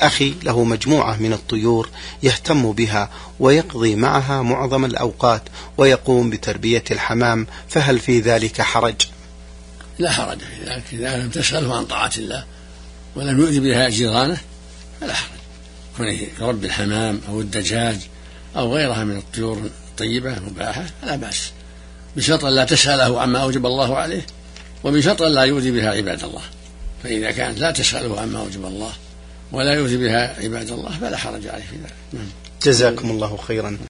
أخي له مجموعة من الطيور يهتم بها ويقضي معها معظم الأوقات ويقوم بتربية الحمام، فهل في ذلك حرج؟ لا حرج في ذلك، إذا لم تشغله عن طاعة الله ولم يؤذي بها جيرانه فلا حرج. كونه يربي الحمام أو الدجاج أو غيرها من الطيور الطيبة المباحة لا بأس، بشرط لا تشغله عما أوجب الله عليه، وبشرط لا يؤذي بها عباد الله. فإذا كانت لا تشغله عما أوجب الله ولا يؤذي بها عباد الله فلا حرج عليه في ذلك. جزاكم الله خيرا.